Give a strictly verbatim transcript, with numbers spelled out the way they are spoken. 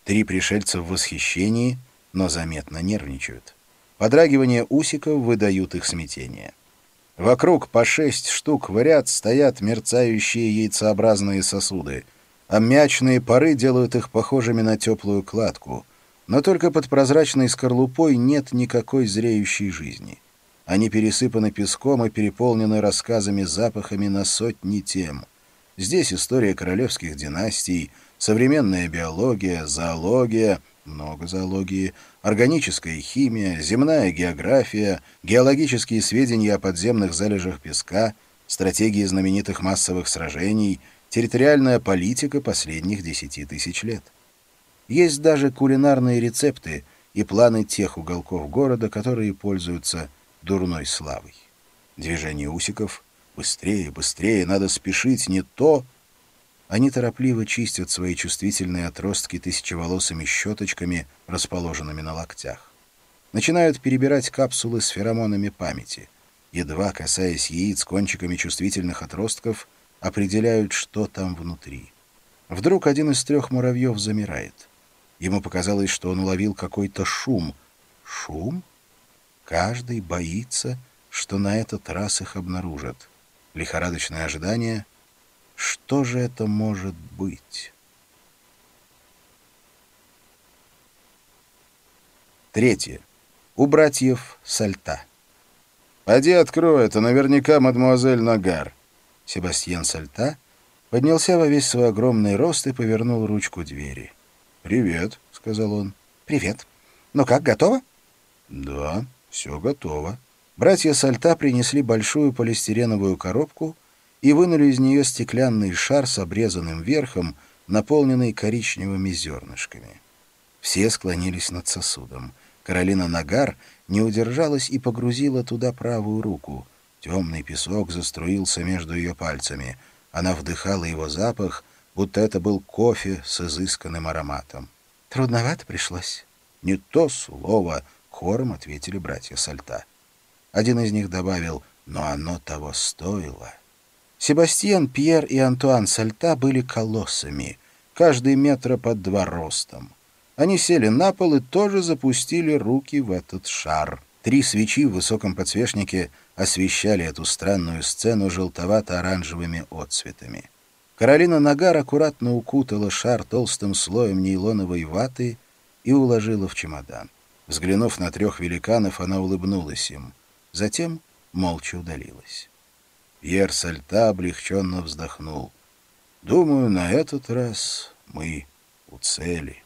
Три пришельца в восхищении, но заметно нервничают. Подрагивание усиков выдают их смятение. Вокруг по шесть штук в ряд стоят мерцающие яйцеобразные сосуды. Аммиачные пары делают их похожими на теплую кладку. Но только под прозрачной скорлупой нет никакой зреющей жизни. Они пересыпаны песком и переполнены рассказами, запахами на сотни тем. Здесь история королевских династий, современная биология, зоология, много зоологии, органическая химия, земная география, геологические сведения о подземных залежах песка, стратегии знаменитых массовых сражений, территориальная политика последних десяти тысяч лет. Есть даже кулинарные рецепты и планы тех уголков города, которые пользуются дурной славой. Движение усиков — быстрее, быстрее, надо спешить, не то... Они торопливо чистят свои чувствительные отростки тысячеволосыми щеточками, расположенными на локтях. Начинают перебирать капсулы с феромонами памяти. Едва касаясь яиц кончиками чувствительных отростков, определяют, что там внутри. Вдруг один из трех муравьев замирает. Ему показалось, что он уловил какой-то шум. Шум? Каждый боится, что на этот раз их обнаружат. Лихорадочное ожидание. Что же это может быть? Третье. У братьев Сальта. «Поди открой, это наверняка мадемуазель Нагар». Себастьян Сальта поднялся во весь свой огромный рост и повернул ручку двери. «Привет», — сказал он. «Привет. Ну как, готово?» «Да, все готово». Братья Сальта принесли большую полистиреновую коробку и вынули из нее стеклянный шар с обрезанным верхом, наполненный коричневыми зернышками. Все склонились над сосудом. Каролина Нагар не удержалась и погрузила туда правую руку. Темный песок заструился между ее пальцами. Она вдыхала его запах, будто это был кофе с изысканным ароматом. «Трудновато пришлось?» «Не то слово», — хором ответили братья Сальта. Один из них добавил: «Но оно того стоило». Себастьян, Пьер и Антуан Сальта были колоссами, каждый метра под два ростом. Они сели на пол и тоже запустили руки в этот шар. Три свечи в высоком подсвечнике освещали эту странную сцену желтовато-оранжевыми отцветами. Каролина Нагар аккуратно укутала шар толстым слоем нейлоновой ваты и уложила в чемодан. Взглянув на трех великанов, она улыбнулась им. Затем молча удалилась. Пьер Сальта облегченно вздохнул. «Думаю, на этот раз мы у цели».